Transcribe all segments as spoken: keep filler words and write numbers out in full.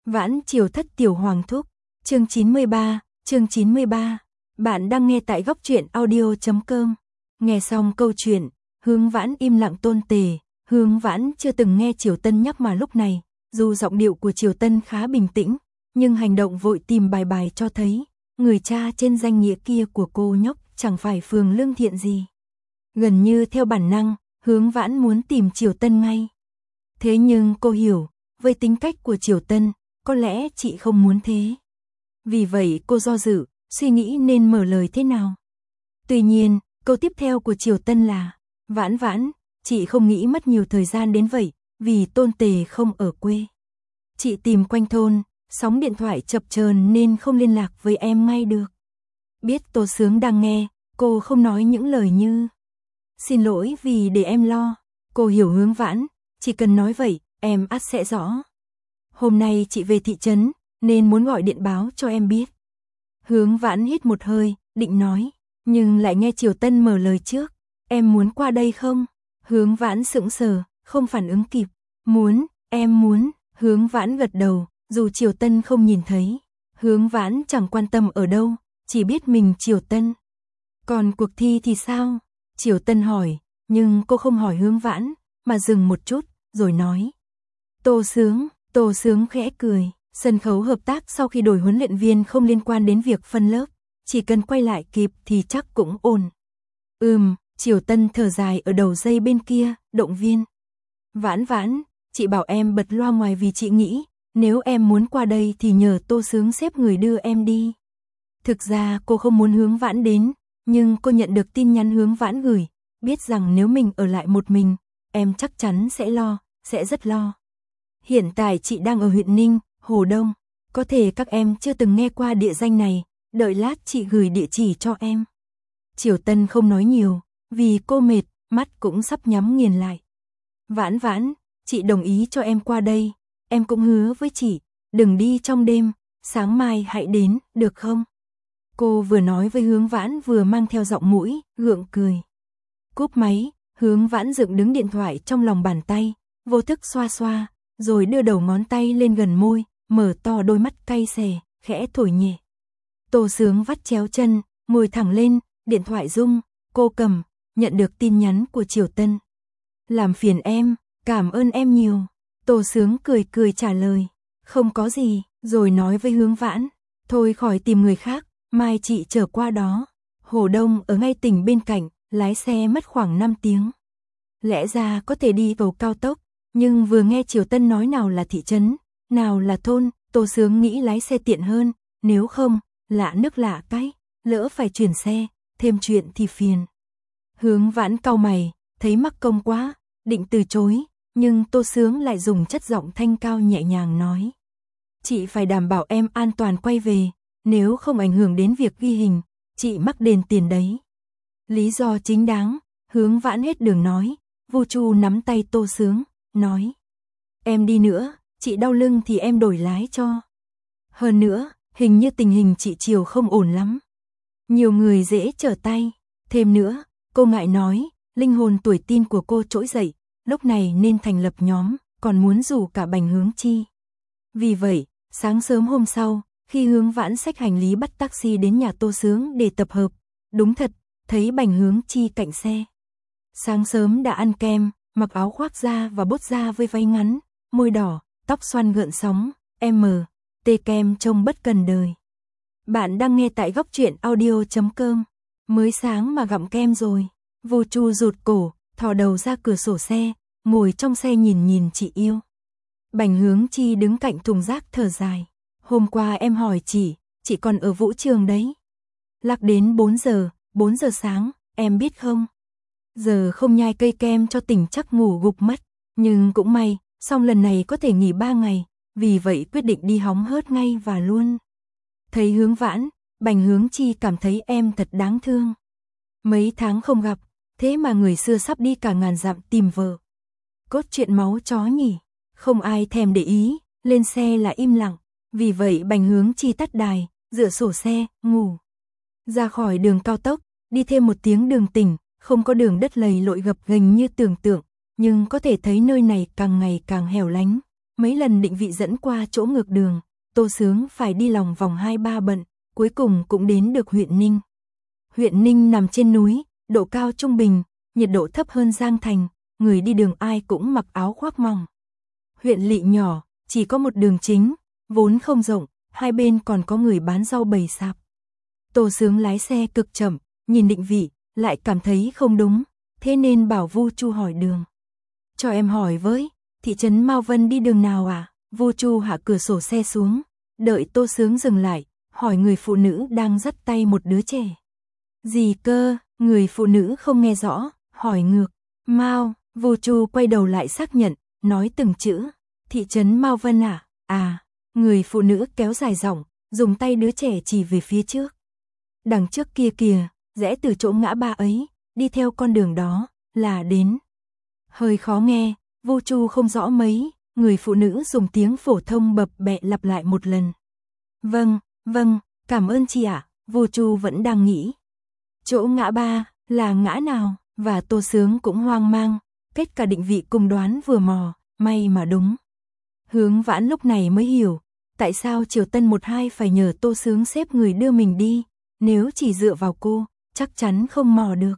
Vãn Triều Thất Tiểu Hoàng Thúc, chương chín mươi ba, chương chín mươi ba. Bạn đang nghe tại góc truyện audio chấm com. Nghe xong câu chuyện, Hướng Vãn im lặng tôn tề, Hướng Vãn chưa từng nghe Triều Tân nhắc mà lúc này, dù giọng điệu của Triều Tân khá bình tĩnh, nhưng hành động vội tìm bài bài cho thấy, người cha trên danh nghĩa kia của cô nhóc chẳng phải phường lương thiện gì. Gần như theo bản năng, Hướng Vãn muốn tìm Triều Tân ngay. Thế nhưng cô hiểu, với tính cách của Triều Tân, có lẽ chị không muốn thế. Vì vậy cô do dự, suy nghĩ nên mở lời thế nào. Tuy nhiên, câu tiếp theo của Triều Tân là, Vãn Vãn, chị không nghĩ mất nhiều thời gian đến vậy, vì Tôn Tề không ở quê. Chị tìm quanh thôn, sóng điện thoại chập chờn nên không liên lạc với em ngay được. Biết Tô Sướng đang nghe, cô không nói những lời như, xin lỗi vì để em lo. Cô hiểu Hướng Vãn, chỉ cần nói vậy, em ắt sẽ rõ. Hôm nay chị về thị trấn, nên muốn gọi điện báo cho em biết. Hướng Vãn hít một hơi, định nói, nhưng lại nghe Triều Tân mở lời trước. Em muốn qua đây không? Hướng Vãn sững sờ, không phản ứng kịp. Muốn, em muốn. Hướng Vãn gật đầu, dù Triều Tân không nhìn thấy. Hướng Vãn chẳng quan tâm ở đâu, chỉ biết mình Triều Tân. Còn cuộc thi thì sao? Triều Tân hỏi, nhưng cô không hỏi Hướng Vãn, mà dừng một chút, rồi nói. Tô Sướng, Tô Sướng khẽ cười. Sân khấu hợp tác sau khi đổi huấn luyện viên không liên quan đến việc phân lớp, chỉ cần quay lại kịp thì chắc cũng ổn. Ừm, Triều Tân thở dài ở đầu dây bên kia, động viên. Vãn Vãn, chị bảo em bật loa ngoài vì chị nghĩ, nếu em muốn qua đây thì nhờ Tô Sướng xếp người đưa em đi. Thực ra cô không muốn Hướng Vãn đến, nhưng cô nhận được tin nhắn Hướng Vãn gửi, biết rằng nếu mình ở lại một mình, em chắc chắn sẽ lo, sẽ rất lo. Hiện tại chị đang ở huyện Ninh, Hồ Đông, có thể các em chưa từng nghe qua địa danh này, đợi lát chị gửi địa chỉ cho em. Triều Tân không nói nhiều, vì cô mệt, mắt cũng sắp nhắm nghiền lại. Vãn Vãn, chị đồng ý cho em qua đây, em cũng hứa với chị, đừng đi trong đêm, sáng mai hãy đến, được không? Cô vừa nói với Hướng Vãn vừa mang theo giọng mũi, gượng cười. Cúp máy, Hướng Vãn dựng đứng điện thoại trong lòng bàn tay, vô thức xoa xoa, rồi đưa đầu ngón tay lên gần môi, mở to đôi mắt cay xè, khẽ thổi nhẹ. Tô Sướng vắt chéo chân, ngồi thẳng lên, điện thoại rung, cô cầm, nhận được tin nhắn của Triều Tân. Làm phiền em, cảm ơn em nhiều. Tô Sướng cười cười trả lời, không có gì, rồi nói với Hướng Vãn, thôi khỏi tìm người khác, mai chị trở qua đó. Hồ Đông ở ngay tỉnh bên cạnh, lái xe mất khoảng năm tiếng. Lẽ ra có thể đi cầu cao tốc, nhưng vừa nghe Triều Tân nói nào là thị trấn, nào là thôn, Tô Sướng nghĩ lái xe tiện hơn, nếu không, lạ nước lạ cái, lỡ phải chuyển xe, thêm chuyện thì phiền. Hướng Vãn cau mày, thấy mắc công quá, định từ chối, nhưng Tô Sướng lại dùng chất giọng thanh cao nhẹ nhàng nói. Chị phải đảm bảo em an toàn quay về, nếu không ảnh hưởng đến việc ghi hình, chị mắc đền tiền đấy. Lý do chính đáng, Hướng Vãn hết đường nói, Vu Chu nắm tay Tô Sướng, nói. Em đi nữa, chị đau lưng thì em đổi lái cho. Hơn nữa, hình như tình hình chị Triều không ổn lắm. Nhiều người dễ trở tay. Thêm nữa, cô ngại nói, linh hồn tuổi teen của cô trỗi dậy, lúc này nên thành lập nhóm, còn muốn rủ cả Bành Hướng Chi. Vì vậy, sáng sớm hôm sau, khi Hướng Vãn xách hành lý bắt taxi đến nhà Tô Sướng để tập hợp, đúng thật, thấy Bành Hướng Chi cạnh xe. Sáng sớm đã ăn kem, mặc áo khoác da và bốt da với váy ngắn, môi đỏ, tóc xoăn gợn sóng, M, T kem trông bất cần đời. Bạn đang nghe tại góc truyện audio chấm com. Mới sáng mà gặm kem rồi. Vu Chu rụt cổ, thò đầu ra cửa sổ xe, ngồi trong xe nhìn nhìn chị yêu. Bành Hướng Chi đứng cạnh thùng rác thở dài. Hôm qua em hỏi chị, chị còn ở vũ trường đấy. Lạc đến bốn giờ, bốn giờ sáng, em biết không? Giờ không nhai cây kem cho tỉnh chắc ngủ gục mất. Nhưng cũng may, xong lần này có thể nghỉ ba ngày, vì vậy quyết định đi hóng hớt ngay và luôn. Thấy Hướng Vãn, Bành Hướng Chi cảm thấy em thật đáng thương. Mấy tháng không gặp, thế mà người xưa sắp đi cả ngàn dặm tìm vợ. Cốt truyện máu chó nhỉ, không ai thèm để ý, lên xe là im lặng. Vì vậy Bành Hướng Chi tắt đài, dựa sổ xe, ngủ. Ra khỏi đường cao tốc, đi thêm một tiếng đường tỉnh, không có đường đất lầy lội gập ghềnh như tưởng tượng, nhưng có thể thấy nơi này càng ngày càng hẻo lánh. Mấy lần định vị dẫn qua chỗ ngược đường, Tô Sướng phải đi lòng vòng hai ba bận, cuối cùng cũng đến được huyện Ninh. Huyện Ninh nằm trên núi, độ cao trung bình, nhiệt độ thấp hơn Giang Thành, người đi đường ai cũng mặc áo khoác mỏng. Huyện lỵ nhỏ, chỉ có một đường chính, vốn không rộng, hai bên còn có người bán rau bày sạp. Tô Sướng lái xe cực chậm, nhìn định vị, lại cảm thấy không đúng, thế nên bảo Vu Chu hỏi đường. Cho em hỏi với, thị trấn Mao Vân đi đường nào à? Vu Chu hạ cửa sổ xe xuống, đợi Tô Sướng dừng lại, hỏi người phụ nữ đang dắt tay một đứa trẻ. Gì cơ? Người phụ nữ không nghe rõ, hỏi ngược. Mao, Vu Chu quay đầu lại xác nhận, nói từng chữ. Thị trấn Mao Vân à? À, người phụ nữ kéo dài giọng, dùng tay đứa trẻ chỉ về phía trước. Đằng trước kia kìa, rẽ từ chỗ ngã ba ấy, đi theo con đường đó, là đến. Hơi khó nghe, Vu Chu không rõ mấy, người phụ nữ dùng tiếng phổ thông bập bẹ lặp lại một lần. Vâng, vâng, cảm ơn chị ạ, Vu Chu vẫn đang nghĩ. Chỗ ngã ba, là ngã nào? Và Tô Sướng cũng hoang mang, kết cả định vị cùng đoán vừa mò, may mà đúng. Hướng Vãn lúc này mới hiểu, tại sao Triều Tân một hai phải nhờ Tô Sướng xếp người đưa mình đi, nếu chỉ dựa vào cô, chắc chắn không mò được.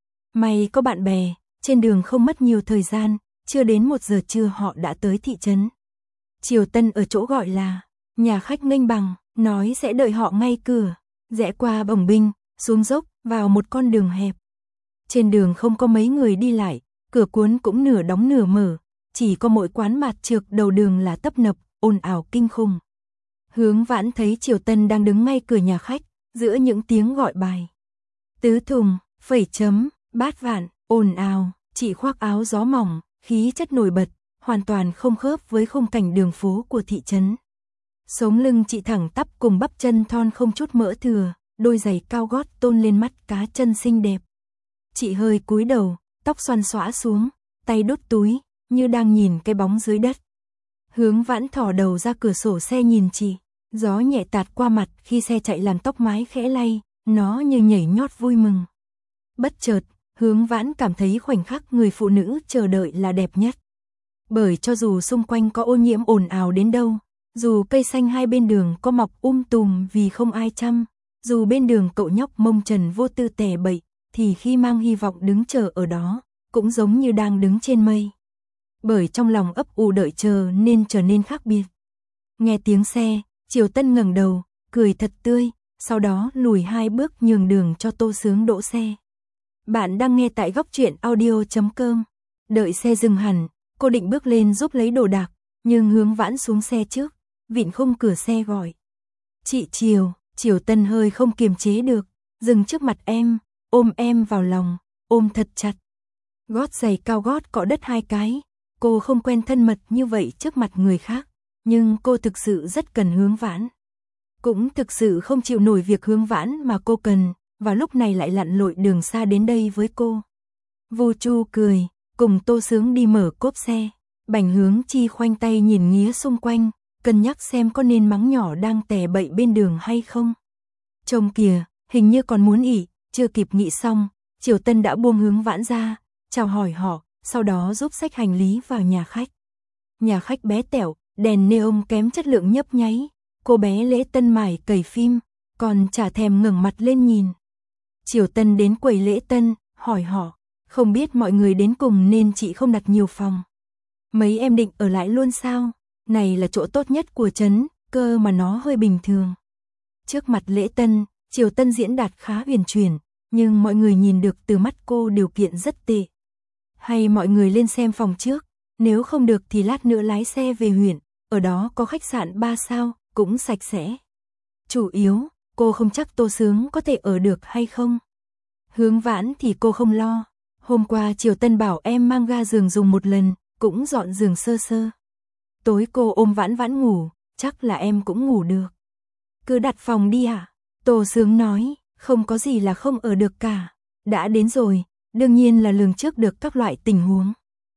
May có bạn bè, trên đường không mất nhiều thời gian, chưa đến một giờ trưa họ đã tới thị trấn. Triều Tân ở chỗ gọi là nhà khách nghênh bằng, nói sẽ đợi họ ngay cửa, rẽ qua bồng binh, xuống dốc, vào một con đường hẹp. Trên đường không có mấy người đi lại, cửa cuốn cũng nửa đóng nửa mở, chỉ có mỗi quán mạt trược đầu đường là tấp nập, ồn ào kinh khủng. Hướng Vãn thấy Triều Tân đang đứng ngay cửa nhà khách, giữa những tiếng gọi bài. Tứ thùng, phẩy chấm, bát vạn, ồn ào, chị khoác áo gió mỏng, khí chất nổi bật, hoàn toàn không khớp với khung cảnh đường phố của thị trấn. Sống lưng chị thẳng tắp cùng bắp chân thon không chút mỡ thừa, đôi giày cao gót tôn lên mắt cá chân xinh đẹp. Chị hơi cúi đầu, tóc xoăn xõa xuống, tay đút túi, như đang nhìn cái bóng dưới đất. Hướng Vãn thò đầu ra cửa sổ xe nhìn chị, gió nhẹ tạt qua mặt khi xe chạy làm tóc mái khẽ lay, nó như nhảy nhót vui mừng. Bất chợt, Hướng Vãn cảm thấy khoảnh khắc người phụ nữ chờ đợi là đẹp nhất. Bởi cho dù xung quanh có ô nhiễm ồn ào đến đâu, dù cây xanh hai bên đường có mọc um tùm vì không ai chăm, dù bên đường cậu nhóc mông trần vô tư tè bậy, thì khi mang hy vọng đứng chờ ở đó, cũng giống như đang đứng trên mây. Bởi trong lòng ấp ủ đợi chờ nên trở nên khác biệt. Nghe tiếng xe, Triều Tân ngẩng đầu, cười thật tươi, sau đó lùi hai bước nhường đường cho Tô Sướng đỗ xe. Bạn đang nghe tại góc truyện audio chấm com. Đợi xe dừng hẳn, cô định bước lên giúp lấy đồ đạc, nhưng Hướng Vãn xuống xe trước, vịn khung cửa xe gọi. Chị Triều, Triều Tân hơi không kiềm chế được, dừng trước mặt em, ôm em vào lòng, ôm thật chặt. Gót giày cao gót cọ đất hai cái, cô không quen thân mật như vậy trước mặt người khác, nhưng cô thực sự rất cần Hướng Vãn. Cũng thực sự không chịu nổi việc Hướng Vãn mà cô cần, và lúc này lại lặn lội đường xa đến đây với cô. Vu Chu cười, cùng Tô Sướng đi mở cốp xe, Bành Hướng Chi khoanh tay nhìn nghía xung quanh, cân nhắc xem có nên mắng nhỏ đang tè bậy bên đường hay không. Trông kìa, hình như còn muốn ỉ, chưa kịp nghĩ xong, Triều Tân đã buông Hướng Vãn ra, chào hỏi họ, sau đó giúp xách hành lý vào nhà khách. Nhà khách bé tẹo, đèn neon kém chất lượng nhấp nháy, cô bé Lễ Tân mải cày phim, còn chả thèm ngẩng mặt lên nhìn. Triều Tân đến quầy Lễ Tân, hỏi họ, không biết mọi người đến cùng nên chị không đặt nhiều phòng. Mấy em định ở lại luôn sao? Này là chỗ tốt nhất của trấn, cơ mà nó hơi bình thường. Trước mặt Lễ Tân, Triều Tân diễn đạt khá huyền chuyển, nhưng mọi người nhìn được từ mắt cô điều kiện rất tệ. Hay mọi người lên xem phòng trước, nếu không được thì lát nữa lái xe về huyện, ở đó có khách sạn ba sao, cũng sạch sẽ. Chủ yếu, cô không chắc Tô Sướng có thể ở được hay không. Hướng Vãn thì cô không lo, hôm qua Triều Tân bảo em mang ga giường dùng một lần, cũng dọn giường sơ sơ. Tối cô ôm Vãn Vãn ngủ, chắc là em cũng ngủ được. Cứ đặt phòng đi hả? Tô Sướng nói, không có gì là không ở được cả. Đã đến rồi, đương nhiên là lường trước được các loại tình huống.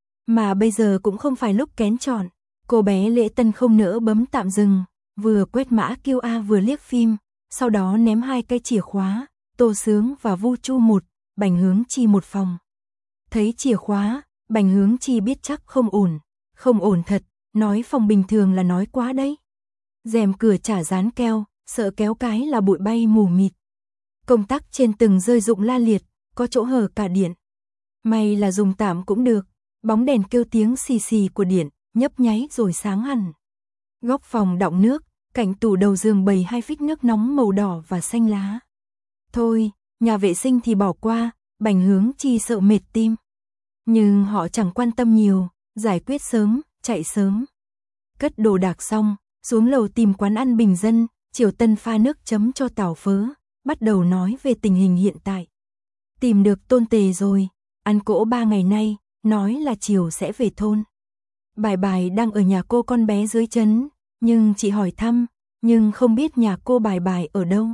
Mà bây giờ cũng không phải lúc kén chọn. Cô bé Lễ Tân không nỡ bấm tạm dừng, vừa quét mã quy rờ vừa liếc phim, sau đó ném hai cái chìa khóa, Tô Sướng và Vu Chu một, Bành Hướng Chi một phòng. Thấy chìa khóa, Bành Hướng Chi biết chắc không ổn, không ổn thật, nói phòng bình thường là nói quá đấy. Rèm cửa chả dán keo, sợ kéo cái là bụi bay mù mịt. Công tắc trên từng rơi rụng la liệt, có chỗ hở cả điện. May là dùng tạm cũng được, bóng đèn kêu tiếng xì xì của điện, nhấp nháy rồi sáng hẳn. Góc phòng đọng nước, cạnh tủ đầu giường bày hai phích nước nóng màu đỏ và xanh lá. Thôi, nhà vệ sinh thì bỏ qua, Bành Hướng Chi sợ mệt tim. Nhưng họ chẳng quan tâm nhiều, giải quyết sớm, chạy sớm. Cất đồ đạc xong, xuống lầu tìm quán ăn bình dân, Triều Tân pha nước chấm cho tảo phớ, bắt đầu nói về tình hình hiện tại. Tìm được Tôn Tề rồi, ăn cỗ ba ngày nay, nói là chiều sẽ về thôn. Bài bài đang ở nhà cô con bé dưới trấn, nhưng chị hỏi thăm, nhưng không biết nhà cô bài bài ở đâu.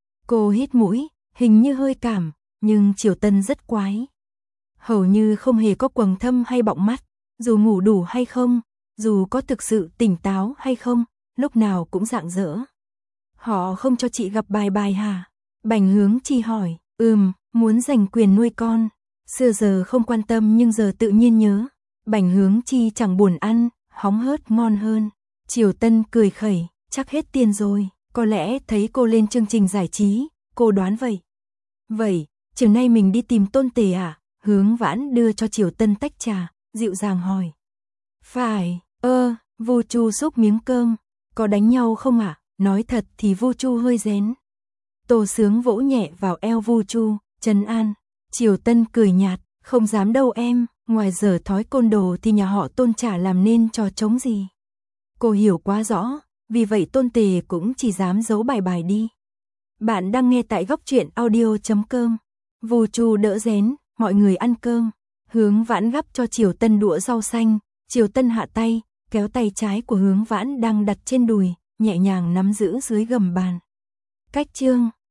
Cô hít mũi, hình như hơi cảm, nhưng Triều Tân rất quái. Hầu như không hề có quầng thâm hay bọng mắt, dù ngủ đủ hay không, dù có thực sự tỉnh táo hay không, lúc nào cũng rạng rỡ. Họ không cho chị gặp bài bài hả? Bành Hướng Chi hỏi, ừm, muốn giành quyền nuôi con. Xưa giờ không quan tâm nhưng giờ tự nhiên nhớ. Bành Hướng Chi chẳng buồn ăn, hóng hớt ngon hơn. Triều Tân cười khẩy, chắc hết tiền rồi, có lẽ thấy cô lên chương trình giải trí, cô đoán vậy. Vậy, chiều nay mình đi tìm Tôn Tề à? Hướng Vãn đưa cho Triều Tân tách trà, dịu dàng hỏi. Phải, ơ, Vu Chu xúc miếng cơm, có đánh nhau không ạ? À? Nói thật thì Vu Chu hơi rén. Tô Sướng vỗ nhẹ vào eo Vu Chu, trấn an. Triều Tân cười nhạt, không dám đâu em, ngoài giờ thói côn đồ thì nhà họ Tôn chả làm nên trò trống gì. Cô hiểu quá rõ, vì vậy Tôn Tề cũng chỉ dám giấu bài bài đi. Bạn đang nghe tại góc truyện audio chấm com. Vu Chu đỡ rén, mọi người ăn cơm. Hướng Vãn gắp cho Triều Tân đũa rau xanh, Triều Tân hạ tay, kéo tay trái của Hướng Vãn đang đặt trên đùi, nhẹ nhàng nắm giữ dưới gầm bàn. Cách chương